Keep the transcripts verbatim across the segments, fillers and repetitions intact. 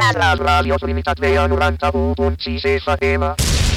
La ràdio Trinitat Vella noranta-u punt sis F M.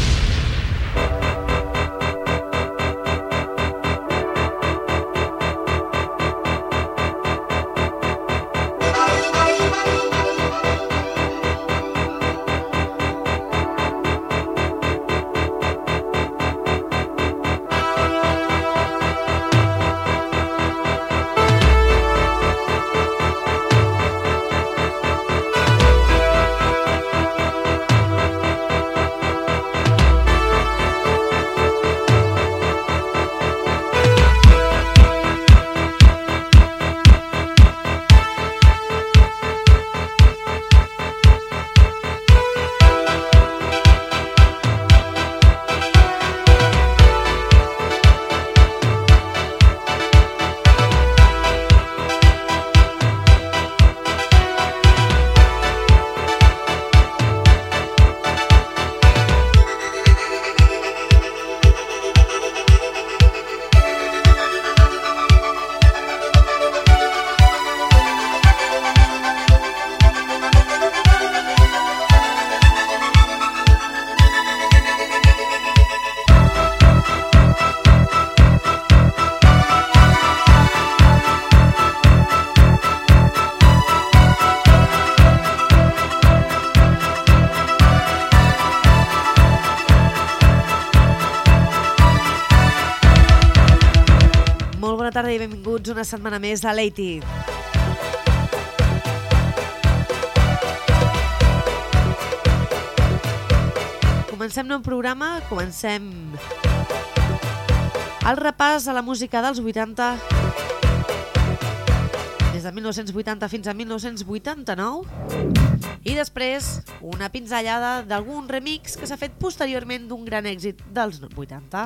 Bona tarda i benvinguts una setmana més a l'Eiti. Comencem nou programa, comencem el repàs a la música dels vuitanta, des de mil nou-cents vuitanta fins a mil nou-cents vuitanta-nou, i després una pinzellada d'algun remix que s'ha fet posteriorment d'un gran èxit dels vuitanta.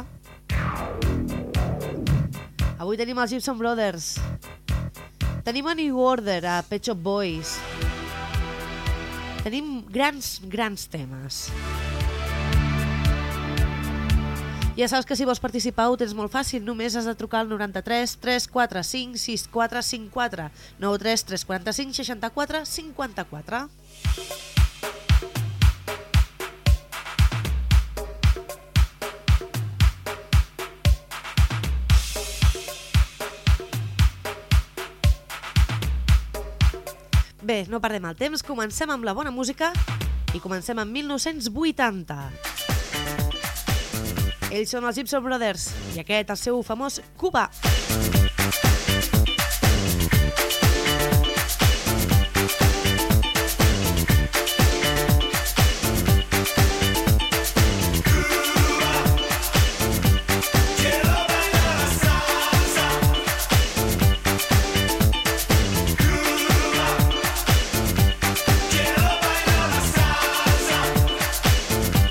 Avui tenim els Gibson Brothers, tenim a New Order, a Pet Shop Boys, tenim grans, grans temes. Ja saps que si vols participar ho tens molt fàcil, només has de trucar al noranta-tres tres quatre cinc sis quatre cinc quatre, noranta-tres tres quatre cinc seixanta-quatre cinquanta-quatre. Bé, no perdem el temps, comencem amb la bona música i comencem amb mil nou-cents vuitanta. Ells són els Gibson Brothers i aquest el seu famós Cuba.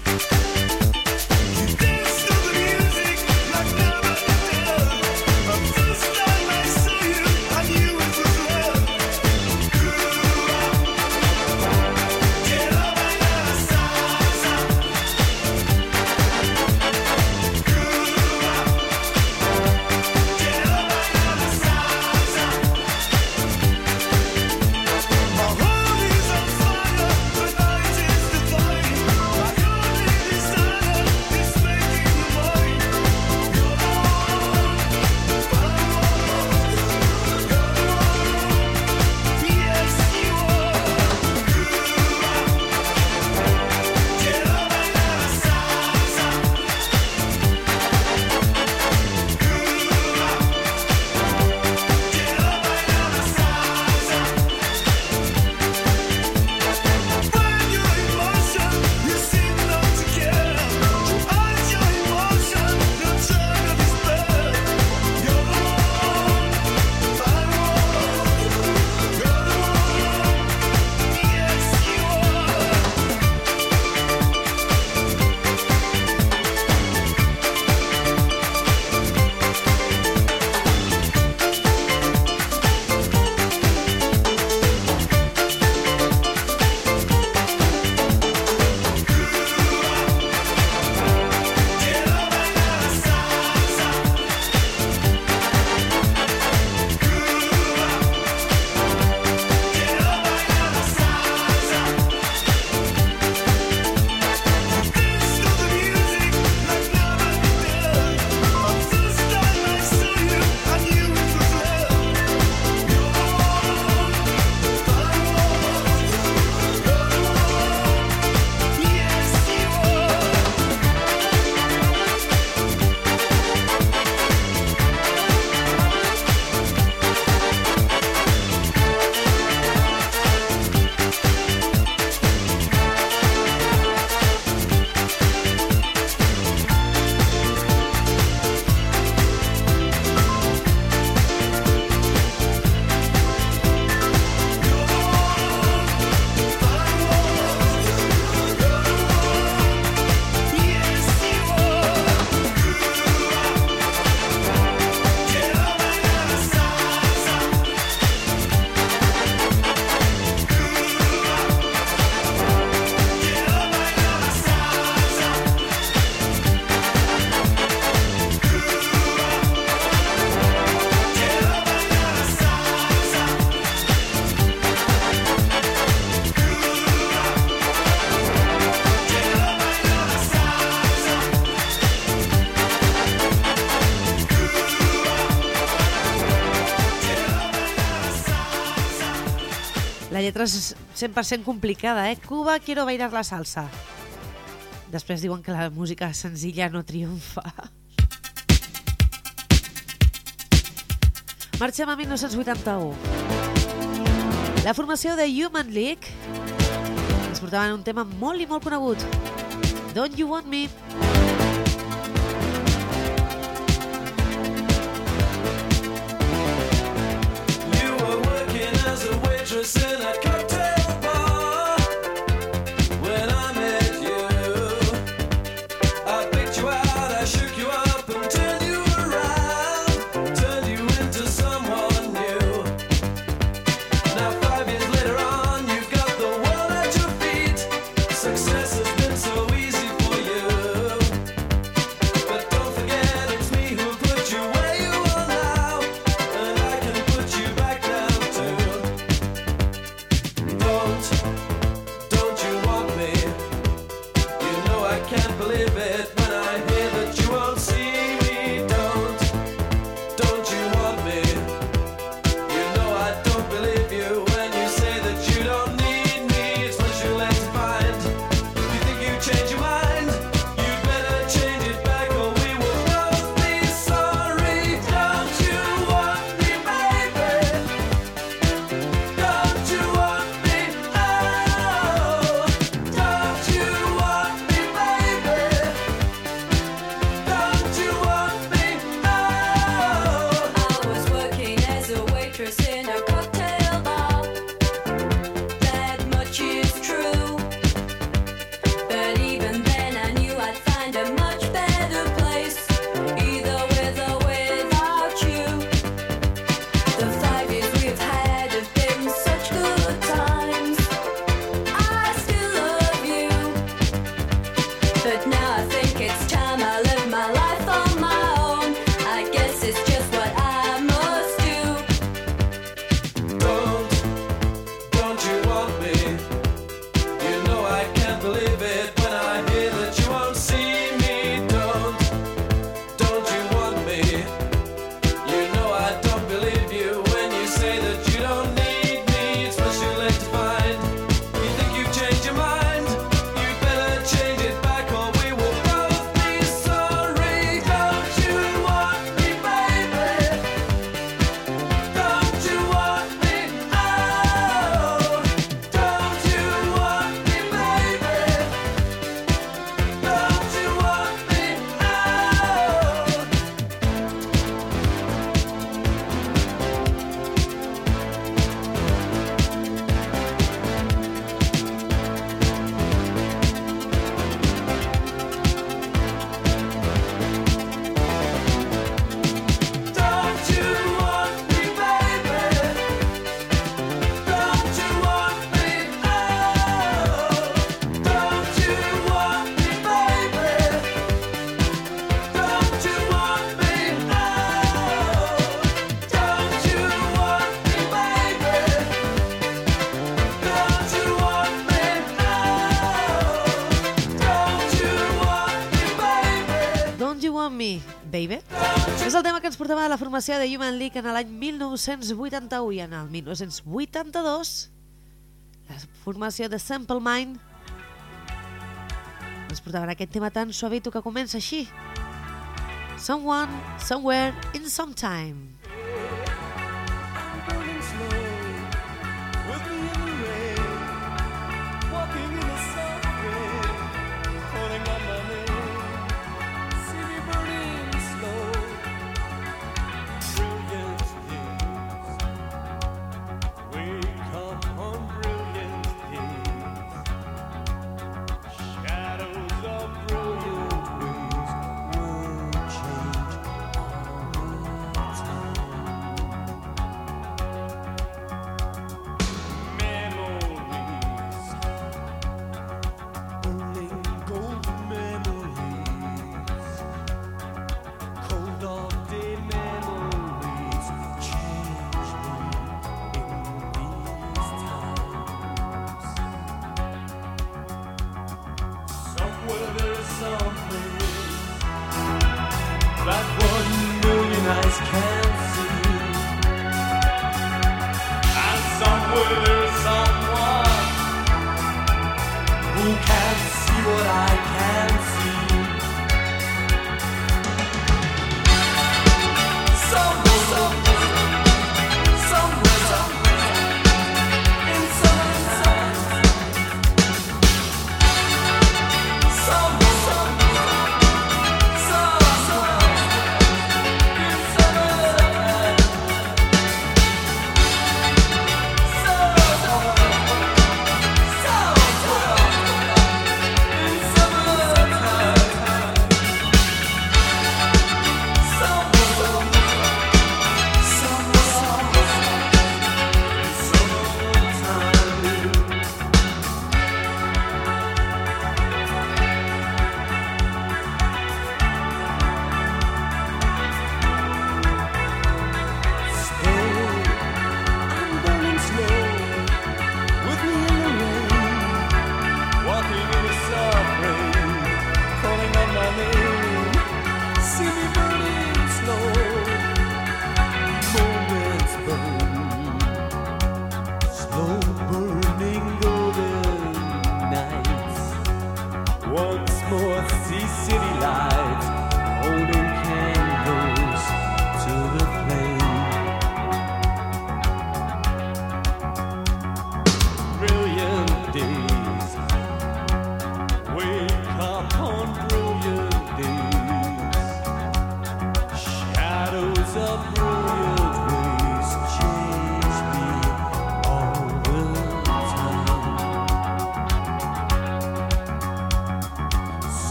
Dance to the music like never before. La lletra és cent per cent complicada, eh? Cuba, quiero bailar la salsa. Després diuen que la música senzilla no triomfa. Marxem a mil nou-cents vuitanta-u. La formació de Human League ens portaven un tema molt i molt conegut. Don't You Want Me? You were working as a waitress in a cocktail bar when I met you. I picked you out, I shook you up and turned you around, turned you into someone new. Now five years later on, you've got the world at your feet. Success has been so easy for you. But don't forget it's me who put you where you are now, and I can put you back down too. Don't, don't you want me? You know I can't believe it when I hear that you won't see me. Don't, don't you want me? You know I don't believe you when you say that you don't need me. It's what you're led to find. You think you change your mind? You'd better change it back or we will both be sorry. Don't you want me, baby? Don't you want me? Oh, don't you want me, baby? Don't you want me? Oh. I was working as a waitress in a cocktail bar. That much is true. But even then I knew I'd find a much better place, either with or without you. The five years we've had have been such good times. I still love you. But now I think it's time I live my life on my own. I guess it's just what I must do. Don't, don't you want me? You know I can't believe it when I hear that you won't see me. Don't, don't you want me? You know I don't believe you when you say that you don't need me. It's what you're led to find. You think you've changed your mind? You'd better change it back or we will both be sorry. Don't you want me, baby? Don't you want me? Oh, don't you want me, baby? Don't you want me? Don't you want me, baby? Don't you want me? Oh, don't you want me, baby? Don't you want me? Oh, don't you want me, baby? Don't you want me? Oh, don't you want me, baby? Don't You Want Me, Baby? És el tema que ens portava la formació de Human League en l'any mil nou-cents vuitanta-u i en el mil nou-cents vuitanta-dos la formació de Simple Mind ens portaven aquest tema tan suavito que comença així. Someone, Somewhere, in Sometime. Burning slow, with me in the rain, walking in the subway, calling on my name. See me burning slow, brilliant days. Wake up on brilliant days. Shadows of brilliant ways won't change all the time. Memories, only golden memories, cold all-day memories change me in these times. Somewhere there's something that one million eyes can't see, and somewhere there's something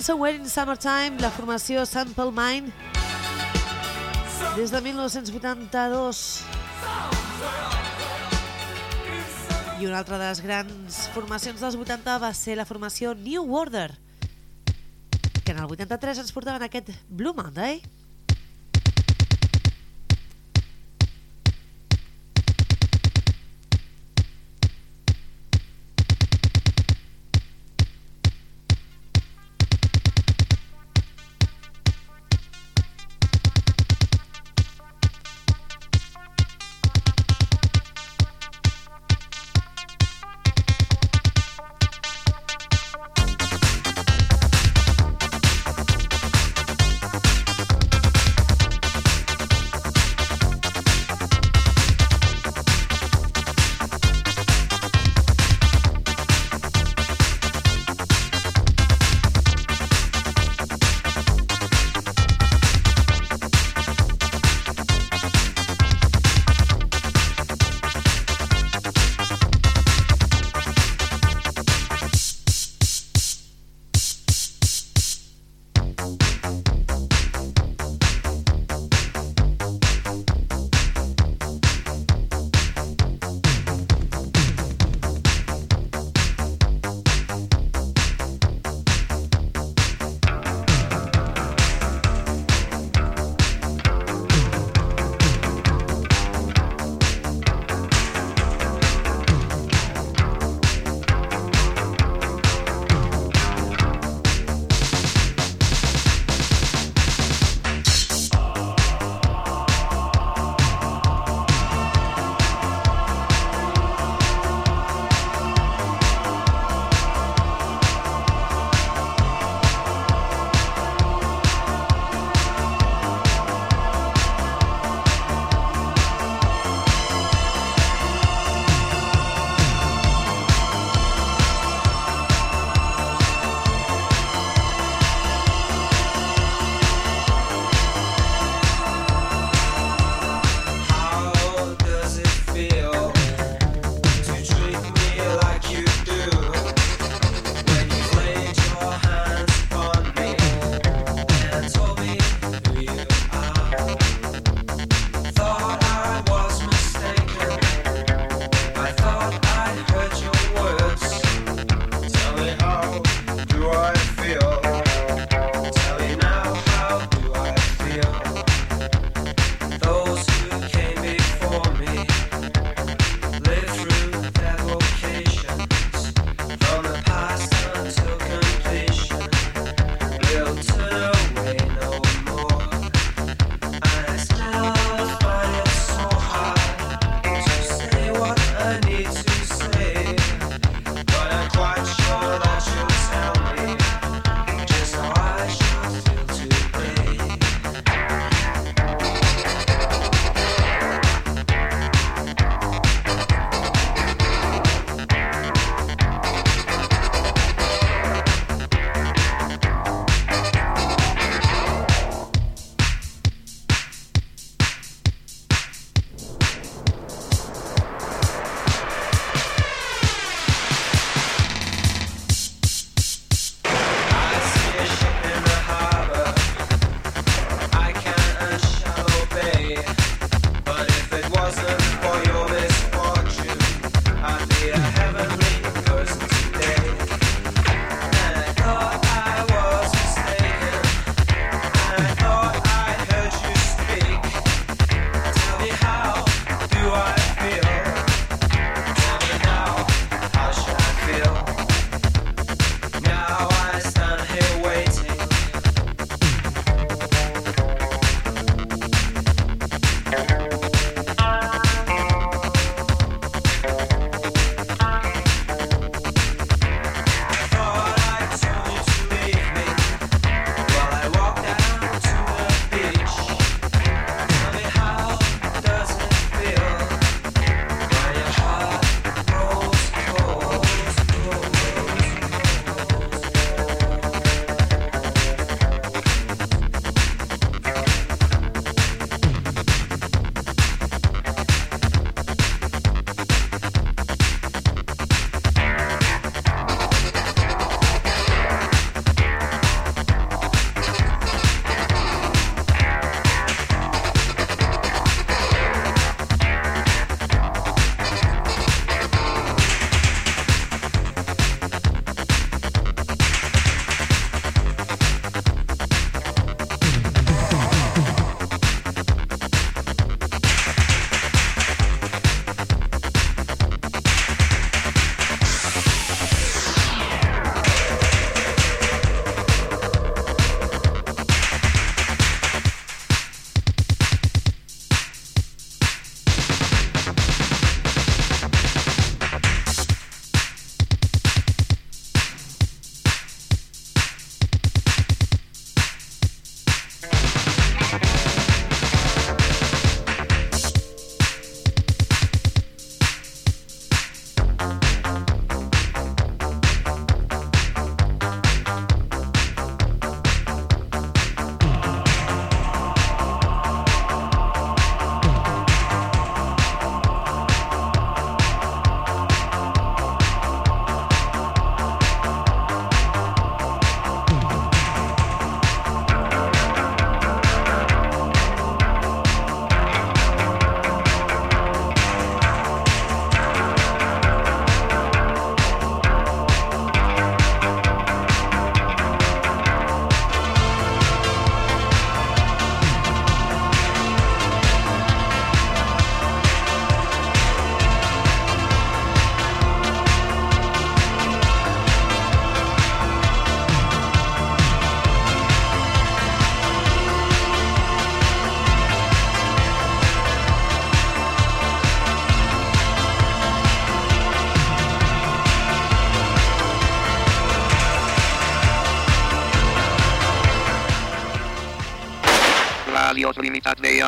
Somewhere in Summertime, la formació Simple Mind, des de mil nou-cents vuitanta-dos. I una altra de les grans formacions dels vuitanta va ser la formació New Order, que en el vuitanta-tres ens portaven aquest Blue Monday.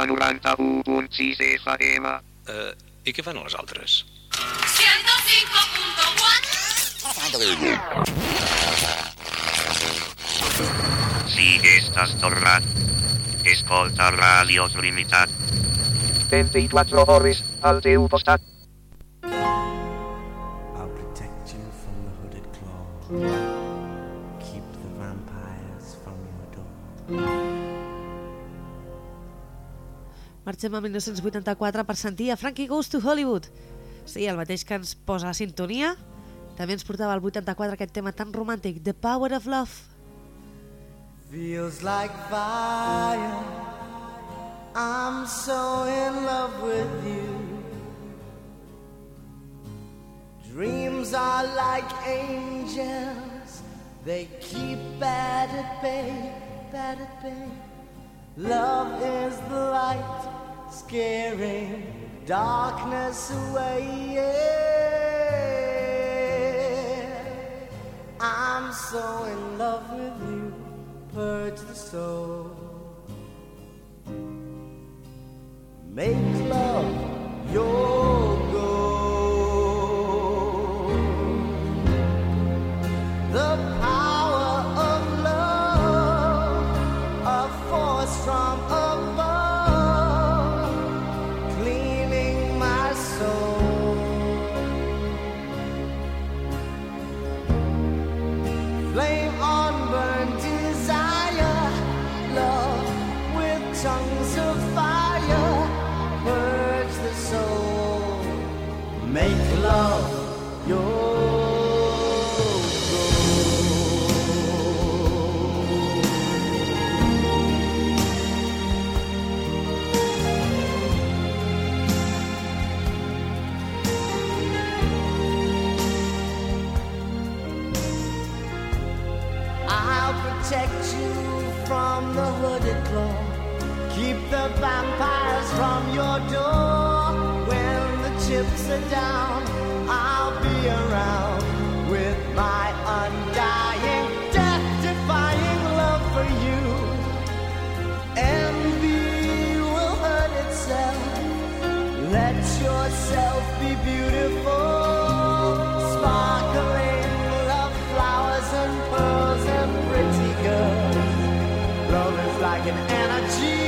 noranta-u punt sis F M. Uh, I què fan les altres? ciento cinco punto cuatro. Si estàs tornat, escolta Ràdios Limitat. vint-i-quatre hores al teu costat. I'll protect you from the hooded claw. Keep the vampires from your door. Marxem a mil nou-cents vuitanta-quatre per sentir a Frankie Goes to Hollywood. Sí, el mateix que ens posa la sintonia. També ens portava al vuitanta-quatre aquest tema tan romàntic, The Power of Love. Feels like fire. I'm so in love with you. Dreams are like angels. They keep bad at bay, bad at bay. Love is the light, scaring darkness away. Yeah. I'm so in love with you. Purge the soul. Make love your goal. The power of love, a force from above, cleaning my soul. Flame on burn desire, love with tongues of fire, purge the soul, make love your protect you from the hooded claw. Keep the vampires from your door. When the chips are down, I'll be around with my undying, death-defying love for you. Envy will hurt itself. Let yourself be beautiful, sparkling love flowers and pearls and pretty girls. Love is like an energy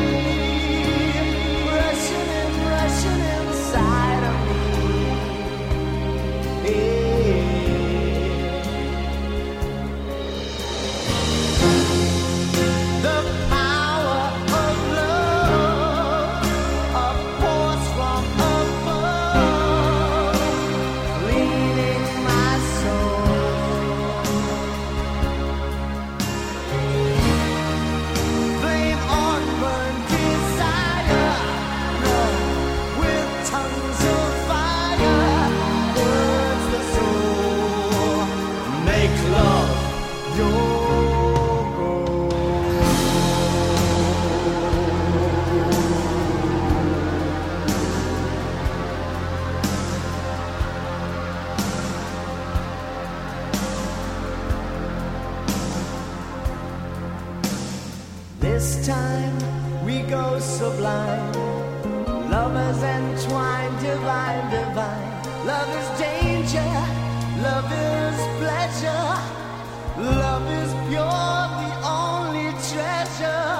rushing and rushing inside of me. Yeah. The power of love, a force from above, leading my soul. Flame on burn desire, love with tongues of fire, burns the soul, make love your This time we go sublime, lovers entwined, divine, divine. Love is danger, love is pleasure, love is pure, the only treasure.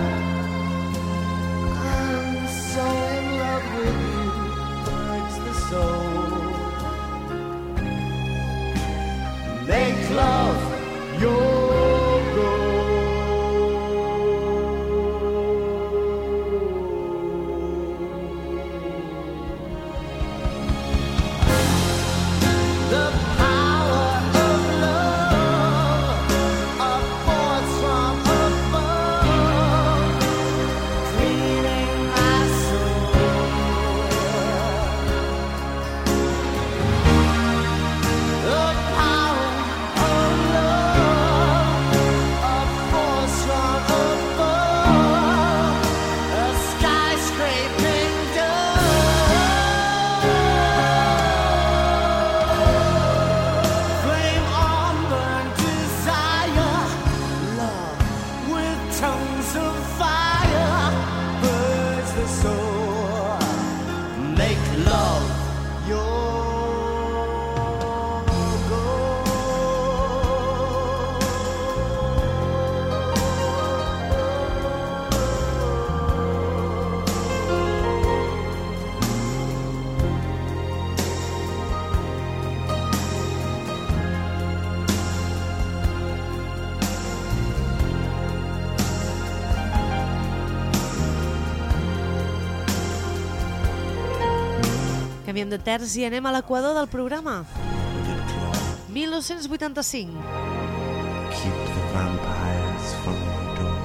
I'm so in love with you, hurts the soul. Make love your the power of love, a force from above, cleaning my soul. The power of make love your Canviem de terç i anem a l'equador del programa. mil nou-cents vuitanta-cinc. Keep the vampires from your door.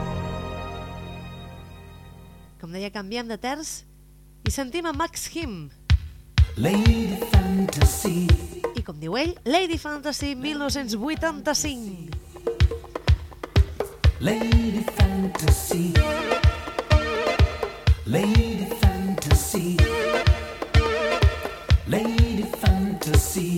Com deia, canviem de terç i sentim a Max Him. Lady Fantasy. I com diu ell, Lady Fantasy mil nou-cents vuitanta-cinc. Lady Fantasy. Lady Fantasy. Lady Fantasy.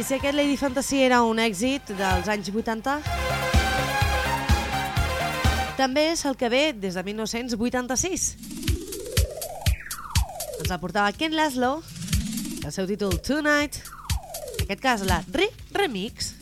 si aquest Lady Fantasy era un èxit dels anys vuitanta, també és el que ve des de mil nou-cents vuitanta-sis. Ens el portava Ken Laszlo, el seu títol Tonight, en aquest cas la Re-Remix.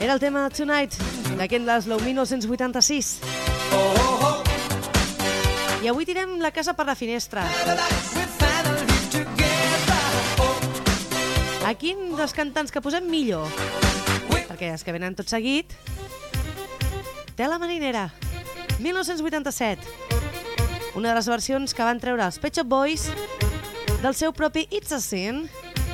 Era el tema Tonight, d'aquest Laszlo, mil nou-cents vuitanta-sis. I avui tirem la casa per la finestra. A quin dels cantants que posem millor? Perquè els que venen tot seguit... Tela marinera, mil nou-cents vuitanta-set. Una de les versions que van treure els Pet Shop Boys del seu propi It's a Sin.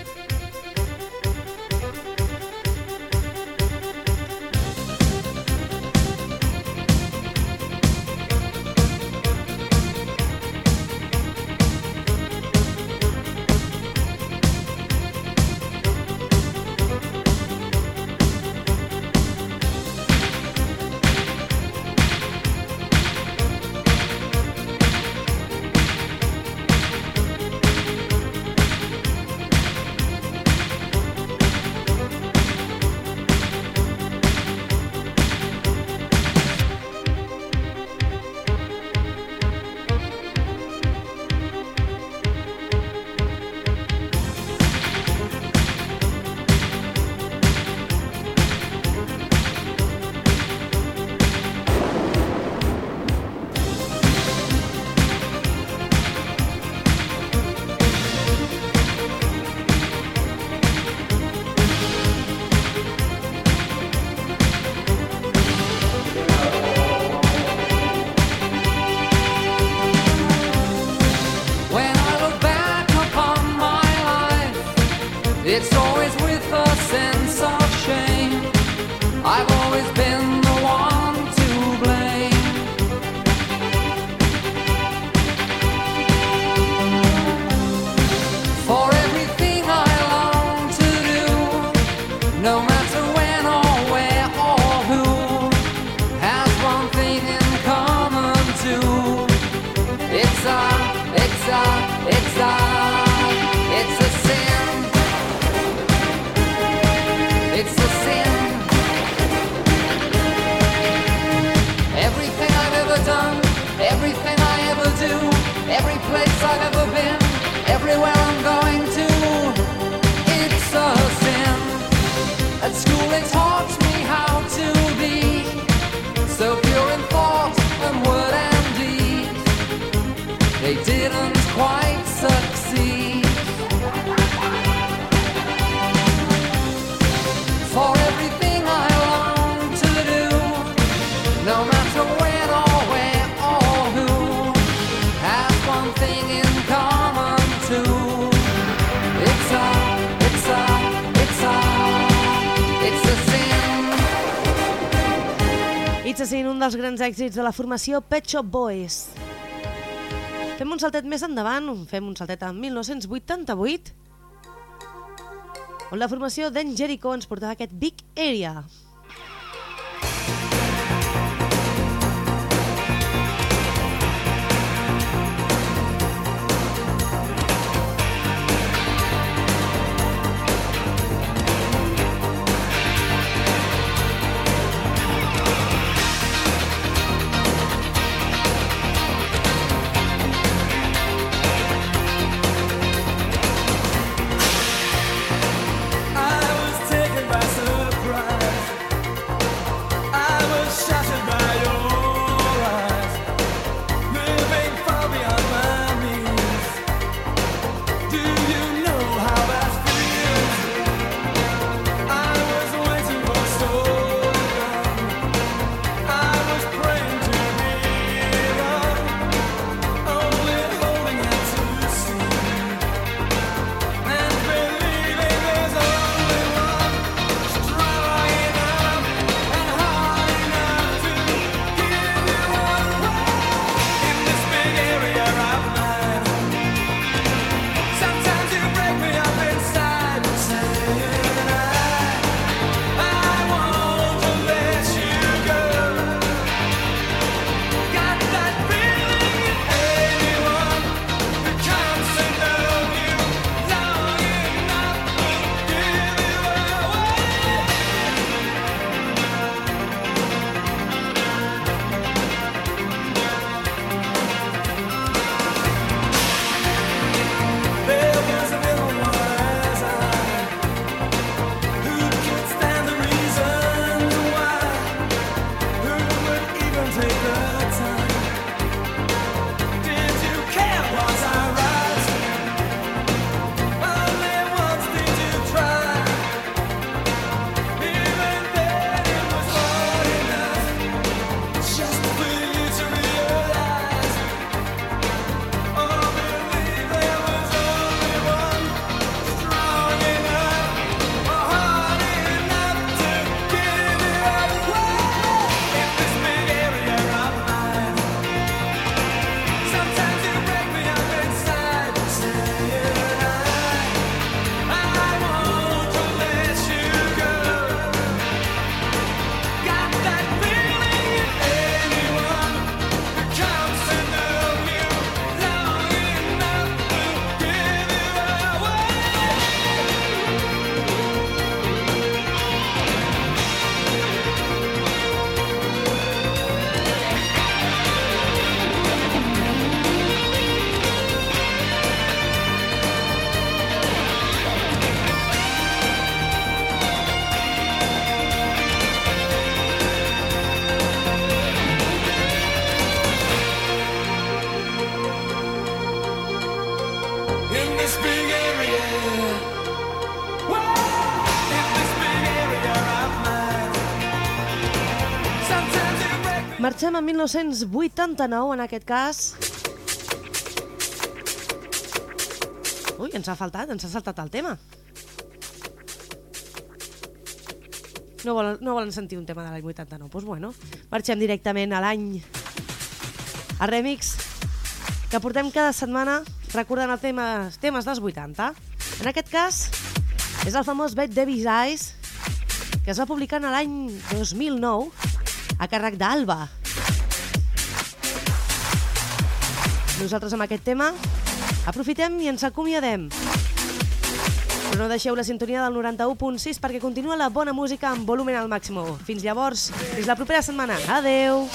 It's always with a sense of shame. I've always been the one to blame. For everything I long to do, no matter when or where or who, has one thing in common too. It's a, it's a, it's a, it's a sin. It's a sin. Everything I've ever done, everything I ever do, every place I've ever been, everywhere I'm going to, it's a sin. At school they taught me how to be so pure in thought and word and deed. They didn't quite succeed. For everything I long to do, no matter when or where or who, has one thing in common too. It's a, it's a, it's a, it's a sin. It's a Sin, un dels grans èxits de la formació Pet Shop Boys. Fem un saltet més endavant, fem un saltet en mil nou-cents vuitanta-vuit, on la formació d'en Jericho ens portava aquest Big Area. I was taken by surprise. Marxem a mil nou-cents vuitanta-nou, en aquest cas. Ui, ens ha faltat, ens ha saltat el tema. No volen, no volen sentir un tema de l'any vuitanta-nou. Doncs bueno, marxem directament a l'any... a Remix, que portem cada setmana recordant els temes, temes dels vuitanta. En aquest cas, és el famós Bette Davis Eyes, que es va publicar en l'any dos mil nou a càrrec d'Alba. Nosaltres amb aquest tema aprofitem i ens acomiadem. Però no deixeu la sintonia del noranta-u punt sis perquè continua la bona música amb volumen al màxim. Fins llavors, fins la propera setmana. Adeu!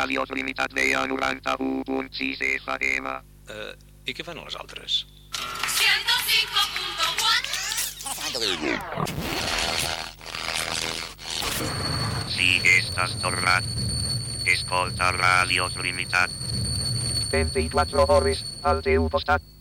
Ràdios Limitat veia noranta-u punt sis F M. Uh, I què fan les altres? ciento cinco punto cuatro. Si estàs tornat, escolta Ràdios Limitat. vint-i-quatre hores al teu costat.